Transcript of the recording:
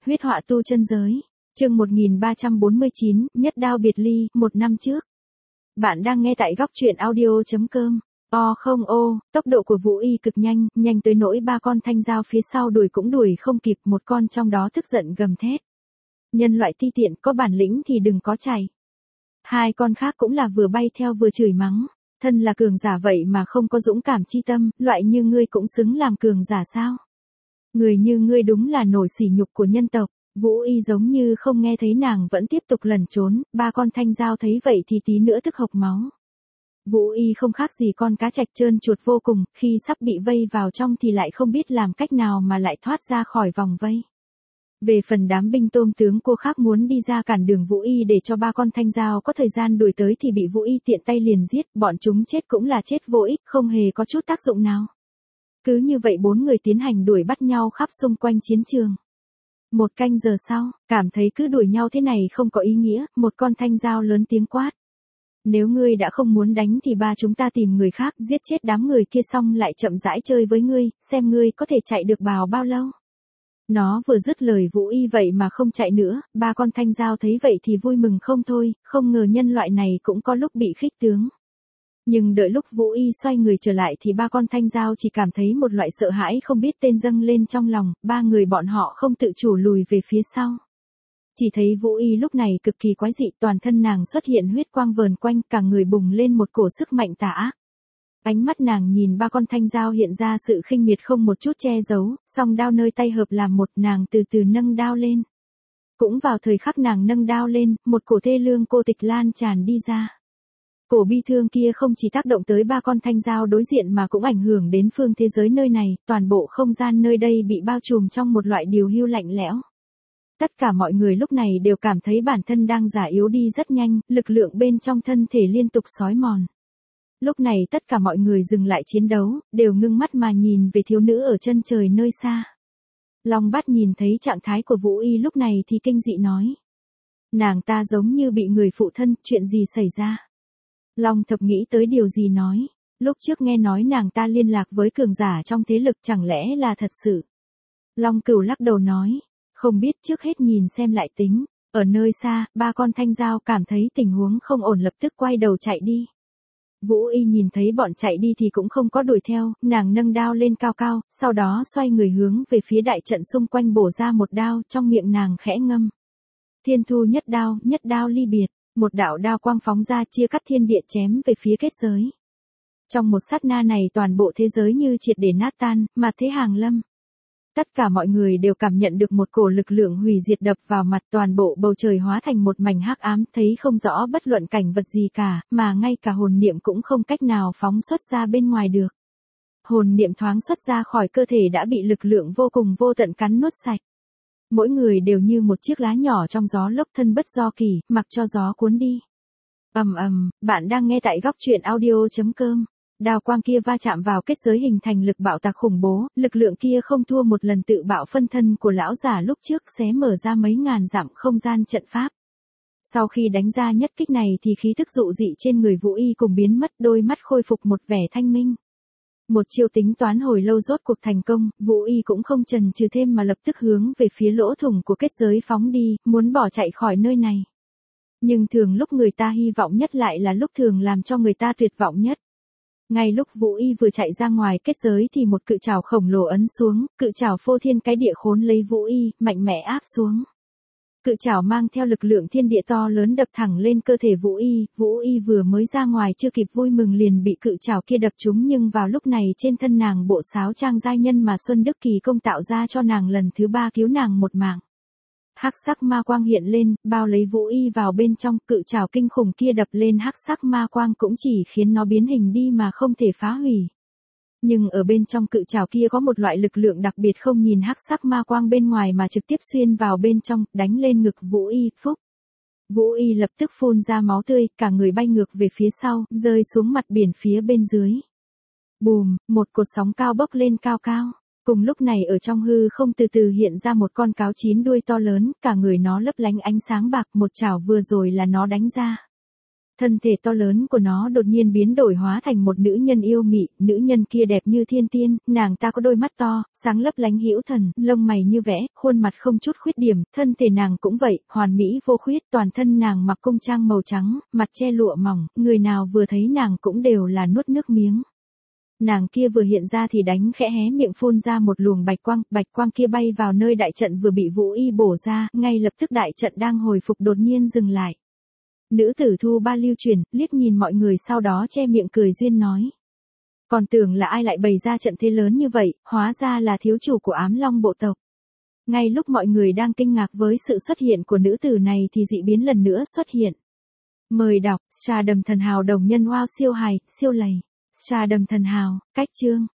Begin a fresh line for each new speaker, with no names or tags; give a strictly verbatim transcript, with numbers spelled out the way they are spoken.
Huyết họa tu chân giới. Chương một nghìn ba trăm bốn mươi chín, Nhất đao biệt ly, một năm trước. Bạn đang nghe tại góc truyện audio chấm com. O không ô, tốc độ của Vũ Y cực nhanh, nhanh tới nỗi ba con thanh dao phía sau đuổi cũng đuổi không kịp, một con trong đó tức giận gầm thét. Nhân loại ti tiện, có bản lĩnh thì đừng có chạy. Hai con khác cũng là vừa bay theo vừa chửi mắng. Thân là cường giả vậy mà không có dũng cảm chi tâm, loại như ngươi cũng xứng làm cường giả sao? Người như ngươi đúng là nổi sỉ nhục của nhân tộc. Vũ Y giống như không nghe thấy, nàng vẫn tiếp tục lẩn trốn, ba con thanh dao thấy vậy thì tí nữa tức hộc máu. Vũ Y không khác gì con cá trạch trơn chuột vô cùng, khi sắp bị vây vào trong thì lại không biết làm cách nào mà lại thoát ra khỏi vòng vây. Về phần đám binh tôm tướng cô khác muốn đi ra cản đường Vũ Y để cho ba con thanh dao có thời gian đuổi tới thì bị Vũ Y tiện tay liền giết, bọn chúng chết cũng là chết vô ích, không hề có chút tác dụng nào. Cứ như vậy bốn người tiến hành đuổi bắt nhau khắp xung quanh chiến trường. Một canh giờ sau, cảm thấy cứ đuổi nhau thế này không có ý nghĩa, một con thanh dao lớn tiếng quát. Nếu ngươi đã không muốn đánh thì ba chúng ta tìm người khác giết chết đám người kia xong lại chậm rãi chơi với ngươi, xem ngươi có thể chạy được bào bao lâu. Nó vừa dứt lời Vũ Y vậy mà không chạy nữa, ba con thanh dao thấy vậy thì vui mừng không thôi, không ngờ nhân loại này cũng có lúc bị khích tướng. Nhưng đợi lúc Vũ Y xoay người trở lại thì ba con thanh dao chỉ cảm thấy một loại sợ hãi không biết tên dâng lên trong lòng, ba người bọn họ không tự chủ lùi về phía sau. Chỉ thấy Vũ Y lúc này cực kỳ quái dị, toàn thân nàng xuất hiện huyết quang vờn quanh, cả người bùng lên một cổ sức mạnh tà ác. Ánh mắt nàng nhìn ba con thanh dao hiện ra sự khinh miệt không một chút che giấu, song đao nơi tay hợp làm một, nàng từ từ nâng đao lên. Cũng vào thời khắc nàng nâng đao lên, một cổ thê lương cô tịch lan tràn đi ra. Cổ bi thương kia không chỉ tác động tới ba con thanh dao đối diện mà cũng ảnh hưởng đến phương thế giới nơi này, toàn bộ không gian nơi đây bị bao trùm trong một loại điều hưu lạnh lẽo. Tất cả mọi người lúc này đều cảm thấy bản thân đang già yếu đi rất nhanh, lực lượng bên trong thân thể liên tục xói mòn. Lúc này tất cả mọi người dừng lại chiến đấu, đều ngưng mắt mà nhìn về thiếu nữ ở chân trời nơi xa. Long Bát nhìn thấy trạng thái của Vũ Y lúc này thì kinh dị nói. Nàng ta giống như bị người phụ thân, chuyện gì xảy ra? Long Thập nghĩ tới điều gì nói. Lúc trước nghe nói nàng ta liên lạc với cường giả trong thế lực, chẳng lẽ là thật sự? Long Cửu lắc đầu nói. Không biết, trước hết nhìn xem lại tính. Ở nơi xa, ba con thanh dao cảm thấy tình huống không ổn lập tức quay đầu chạy đi. Vũ Y nhìn thấy bọn chạy đi thì cũng không có đuổi theo, nàng nâng đao lên cao cao, sau đó xoay người hướng về phía đại trận xung quanh bổ ra một đao, trong miệng nàng khẽ ngâm. Thiên thu nhất đao, nhất đao ly biệt, một đạo đao quang phóng ra chia cắt thiên địa chém về phía kết giới. Trong một sát na này toàn bộ thế giới như triệt để nát tan, mà thế hàng lâm. Tất cả mọi người đều cảm nhận được một cổ lực lượng hủy diệt đập vào mặt, toàn bộ bầu trời hóa thành một mảnh hắc ám, thấy không rõ bất luận cảnh vật gì cả, mà ngay cả hồn niệm cũng không cách nào phóng xuất ra bên ngoài được. Hồn niệm thoáng xuất ra khỏi cơ thể đã bị lực lượng vô cùng vô tận cắn nuốt sạch. Mỗi người đều như một chiếc lá nhỏ trong gió lốc, thân bất do kỳ, mặc cho gió cuốn đi. Ầm ầm, bạn đang nghe tại góc truyện audio chấm com. Đao quang kia va chạm vào kết giới hình thành lực bạo tạc khủng bố, lực lượng kia không thua một lần tự bạo phân thân của lão giả lúc trước, xé mở ra mấy ngàn dặm không gian trận pháp. Sau khi đánh ra nhất kích này thì khí thức dụ dị trên người Vũ Y cùng biến mất, đôi mắt khôi phục một vẻ thanh minh. Một chiêu tính toán hồi lâu rốt cuộc thành công, Vũ Y cũng không chần chừ thêm mà lập tức hướng về phía lỗ thủng của kết giới phóng đi, muốn bỏ chạy khỏi nơi này. Nhưng thường lúc người ta hy vọng nhất lại là lúc thường làm cho người ta tuyệt vọng nhất. Ngay lúc Vũ Y vừa chạy ra ngoài kết giới thì một cự trảo khổng lồ ấn xuống, cự trảo phô thiên cái địa khốn lấy Vũ Y, mạnh mẽ áp xuống. Cự trảo mang theo lực lượng thiên địa to lớn đập thẳng lên cơ thể Vũ Y, Vũ Y vừa mới ra ngoài chưa kịp vui mừng liền bị cự trảo kia đập trúng, nhưng vào lúc này trên thân nàng bộ sáo trang giai nhân mà Xuân Đức Kỳ công tạo ra cho nàng lần thứ ba cứu nàng một mạng. Hắc sắc ma quang hiện lên, bao lấy Vũ Y vào bên trong, cự trảo kinh khủng kia đập lên hắc sắc ma quang cũng chỉ khiến nó biến hình đi mà không thể phá hủy. Nhưng ở bên trong cự trảo kia có một loại lực lượng đặc biệt không nhìn hắc sắc ma quang bên ngoài mà trực tiếp xuyên vào bên trong, đánh lên ngực Vũ Y, phúc. Vũ Y lập tức phun ra máu tươi, cả người bay ngược về phía sau, rơi xuống mặt biển phía bên dưới. Bùm, một cột sóng cao bốc lên cao cao. Cùng lúc này ở trong hư không từ từ hiện ra một con cáo chín đuôi to lớn, cả người nó lấp lánh ánh sáng bạc, một chảo vừa rồi là nó đánh ra. Thân thể to lớn của nó đột nhiên biến đổi hóa thành một nữ nhân yêu mị, nữ nhân kia đẹp như thiên tiên, nàng ta có đôi mắt to, sáng lấp lánh hữu thần, lông mày như vẽ, khuôn mặt không chút khuyết điểm, thân thể nàng cũng vậy, hoàn mỹ vô khuyết, toàn thân nàng mặc cung trang màu trắng, mặt che lụa mỏng, người nào vừa thấy nàng cũng đều là nuốt nước miếng. Nàng kia vừa hiện ra thì đánh khẽ hé miệng phun ra một luồng bạch quang, bạch quang kia bay vào nơi đại trận vừa bị Vũ Y bổ ra, ngay lập tức đại trận đang hồi phục đột nhiên dừng lại. Nữ tử thu ba lưu chuyển, liếc nhìn mọi người sau đó che miệng cười duyên nói. Còn tưởng là ai lại bày ra trận thế lớn như vậy, hóa ra là thiếu chủ của Ám Long bộ tộc. Ngay lúc mọi người đang kinh ngạc với sự xuất hiện của nữ tử này thì dị biến lần nữa xuất hiện. Mời đọc, Trà Đầm Thần Hào đồng nhân wow siêu hài, siêu lầy. Trà Đầm Thần Hào, cách chương.